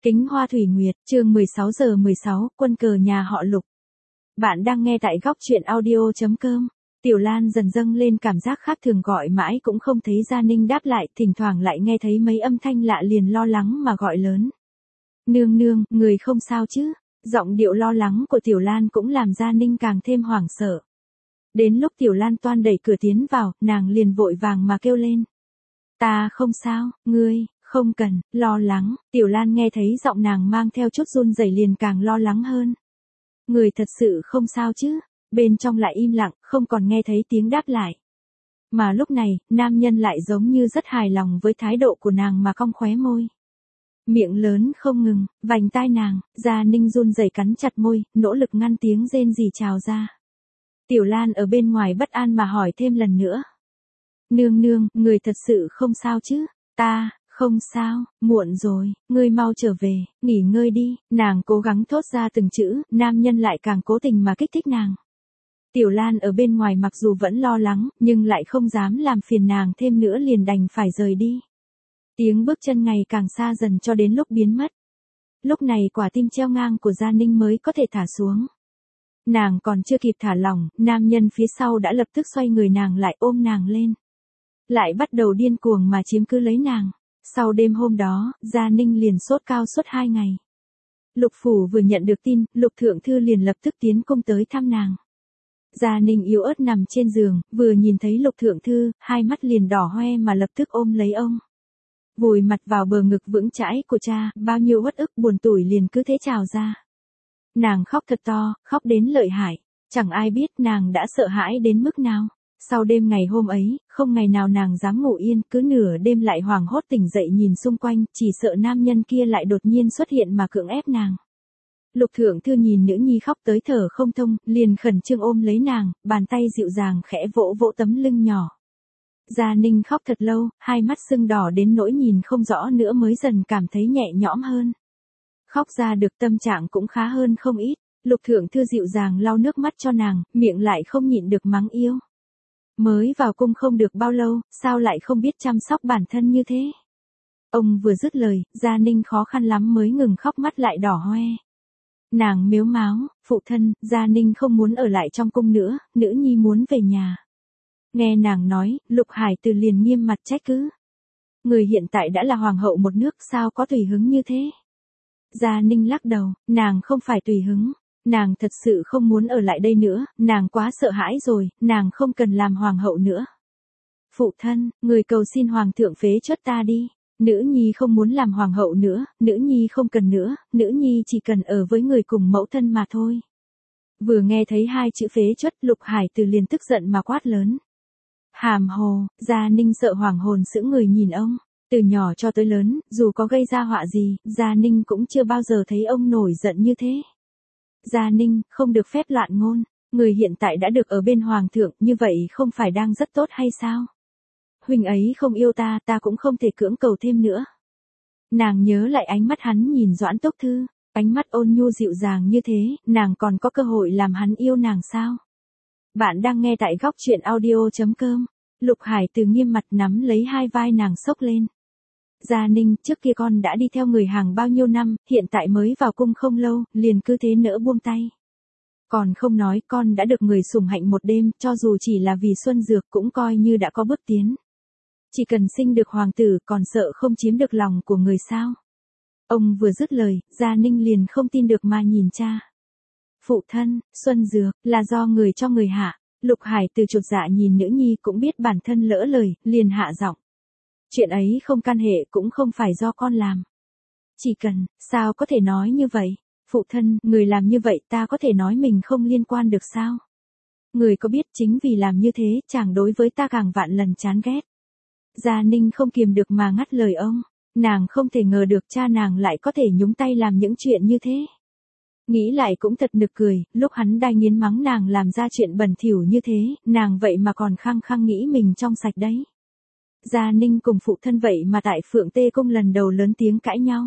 Kính Hoa Thủy Nguyệt, chương 16:16, quân cờ nhà họ Lục. Bạn đang nghe tại góc truyện audio.com. Tiểu Lan dần dâng lên cảm giác khác thường, gọi mãi cũng không thấy Gia Ninh đáp lại, thỉnh thoảng lại nghe thấy mấy âm thanh lạ liền lo lắng mà gọi lớn. Nương nương, người không sao chứ? Giọng điệu lo lắng của Tiểu Lan cũng làm Gia Ninh càng thêm hoảng sợ. Đến lúc Tiểu Lan toan đẩy cửa tiến vào, nàng liền vội vàng mà kêu lên. Ta không sao, ngươi. Không cần, lo lắng, Tiểu Lan nghe thấy giọng nàng mang theo chút run rẩy liền càng lo lắng hơn. Người thật sự không sao chứ? Bên trong lại im lặng, không còn nghe thấy tiếng đáp lại. Mà lúc này, nam nhân lại giống như rất hài lòng với thái độ của nàng mà cong khóe môi. Miệng lớn không ngừng, vành tai nàng, Gia Ninh run rẩy cắn chặt môi, nỗ lực ngăn tiếng rên rỉ trào ra. Tiểu Lan ở bên ngoài bất an mà hỏi thêm lần nữa. Nương nương, người thật sự không sao chứ? Ta... Không sao, muộn rồi, ngươi mau trở về, nghỉ ngơi đi, nàng cố gắng thốt ra từng chữ, nam nhân lại càng cố tình mà kích thích nàng. Tiểu Lan ở bên ngoài mặc dù vẫn lo lắng, nhưng lại không dám làm phiền nàng thêm nữa liền đành phải rời đi. Tiếng bước chân ngày càng xa dần cho đến lúc biến mất. Lúc này quả tim treo ngang của Gia Ninh mới có thể thả xuống. Nàng còn chưa kịp thả lỏng, nam nhân phía sau đã lập tức xoay người nàng lại ôm nàng lên. Lại bắt đầu điên cuồng mà chiếm cứ lấy nàng. Sau đêm hôm đó, Gia Ninh liền sốt cao suốt 2 ngày. Lục Phủ vừa nhận được tin, Lục Thượng Thư liền lập tức tiến cung tới thăm nàng. Gia Ninh yếu ớt nằm trên giường, vừa nhìn thấy Lục Thượng Thư, hai mắt liền đỏ hoe mà lập tức ôm lấy ông. Vùi mặt vào bờ ngực vững chãi của cha, bao nhiêu uất ức buồn tủi liền cứ thế trào ra. Nàng khóc thật to, khóc đến lợi hại, chẳng ai biết nàng đã sợ hãi đến mức nào. Sau đêm ngày hôm ấy, không ngày nào nàng dám ngủ yên, cứ nửa đêm lại hoảng hốt tỉnh dậy nhìn xung quanh, chỉ sợ nam nhân kia lại đột nhiên xuất hiện mà cưỡng ép nàng. Lục Thượng Thư nhìn nữ nhi khóc tới thở không thông, liền khẩn trương ôm lấy nàng, bàn tay dịu dàng khẽ vỗ vỗ tấm lưng nhỏ. Gia Ninh khóc thật lâu, hai mắt sưng đỏ đến nỗi nhìn không rõ nữa mới dần cảm thấy nhẹ nhõm hơn. Khóc ra được tâm trạng cũng khá hơn không ít, Lục Thượng Thư dịu dàng lau nước mắt cho nàng, miệng lại không nhịn được mắng yêu. Mới vào cung không được bao lâu, sao lại không biết chăm sóc bản thân như thế? Ông vừa dứt lời, Gia Ninh khó khăn lắm mới ngừng khóc, mắt lại đỏ hoe. Nàng mếu máo, phụ thân, Gia Ninh không muốn ở lại trong cung nữa, nữ nhi muốn về nhà. Nghe nàng nói, Lục Hải Từ liền nghiêm mặt trách cứ. Người hiện tại đã là hoàng hậu một nước, sao có tùy hứng như thế? Gia Ninh lắc đầu, nàng không phải tùy hứng. Nàng thật sự không muốn ở lại đây nữa, nàng quá sợ hãi rồi, nàng không cần làm hoàng hậu nữa. Phụ thân, người cầu xin hoàng thượng phế truất ta đi. Nữ nhi không muốn làm hoàng hậu nữa, nữ nhi không cần nữa, nữ nhi chỉ cần ở với người cùng mẫu thân mà thôi. Vừa nghe thấy hai chữ phế truất, Lục Hải Từ liền tức giận mà quát lớn. Hàm hồ, Gia Ninh sợ hoàng hồn sững người nhìn ông. Từ nhỏ cho tới lớn, dù có gây ra họa gì, Gia Ninh cũng chưa bao giờ thấy ông nổi giận như thế. Gia Ninh, không được phép loạn ngôn, người hiện tại đã được ở bên hoàng thượng, như vậy không phải đang rất tốt hay sao? Huynh ấy không yêu ta, ta cũng không thể cưỡng cầu thêm nữa. Nàng nhớ lại ánh mắt hắn nhìn Doãn Túc Thư, ánh mắt ôn nhu dịu dàng như thế, nàng còn có cơ hội làm hắn yêu nàng sao? Bạn đang nghe tại góc truyện audio.com. Lục Hải Từ nghiêm mặt nắm lấy hai vai nàng xốc lên. Gia Ninh, trước kia con đã đi theo người hàng bao nhiêu năm, hiện tại mới vào cung không lâu, liền cứ thế nỡ buông tay. Còn không nói, con đã được người sủng hạnh một đêm, cho dù chỉ là vì Xuân Dược cũng coi như đã có bước tiến. Chỉ cần sinh được hoàng tử, còn sợ không chiếm được lòng của người sao? Ông vừa dứt lời, Gia Ninh liền không tin được mà nhìn cha. Phụ thân, Xuân Dược, là do người cho người hạ. Lục Hải Từ chột dạ nhìn nữ nhi cũng biết bản thân lỡ lời, liền hạ giọng. Chuyện ấy không can hệ, cũng không phải do con làm. Chỉ cần, sao có thể nói như vậy? Phụ thân, người làm như vậy ta có thể nói mình không liên quan được sao? Người có biết chính vì làm như thế, chàng đối với ta càng vạn lần chán ghét. Gia Ninh không kiềm được mà ngắt lời ông. Nàng không thể ngờ được cha nàng lại có thể nhúng tay làm những chuyện như thế. Nghĩ lại cũng thật nực cười, lúc hắn đai nghiến mắng nàng làm ra chuyện bẩn thỉu như thế, nàng vậy mà còn khăng khăng nghĩ mình trong sạch đấy. Gia Ninh cùng phụ thân vậy mà tại Phượng Tê Cung lần đầu lớn tiếng cãi nhau.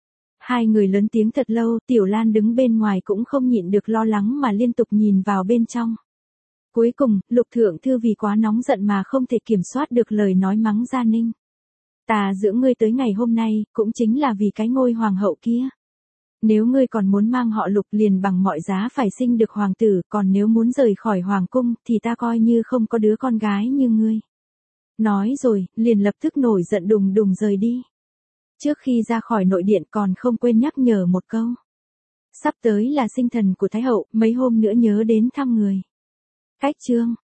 Hai người lớn tiếng thật lâu, Tiểu Lan đứng bên ngoài cũng không nhịn được lo lắng mà liên tục nhìn vào bên trong. Cuối cùng, Lục Thượng Thư vì quá nóng giận mà không thể kiểm soát được lời nói mắng Gia Ninh. Ta dưỡng ngươi tới ngày hôm nay, cũng chính là vì cái ngôi hoàng hậu kia. Nếu ngươi còn muốn mang họ Lục liền bằng mọi giá phải sinh được hoàng tử, còn nếu muốn rời khỏi hoàng cung thì ta coi như không có đứa con gái như ngươi. Nói rồi, liền lập tức nổi giận đùng đùng rời đi. Trước khi ra khỏi nội điện còn không quên nhắc nhở một câu. Sắp tới là sinh thần của Thái hậu, mấy hôm nữa nhớ đến thăm người. Cách chương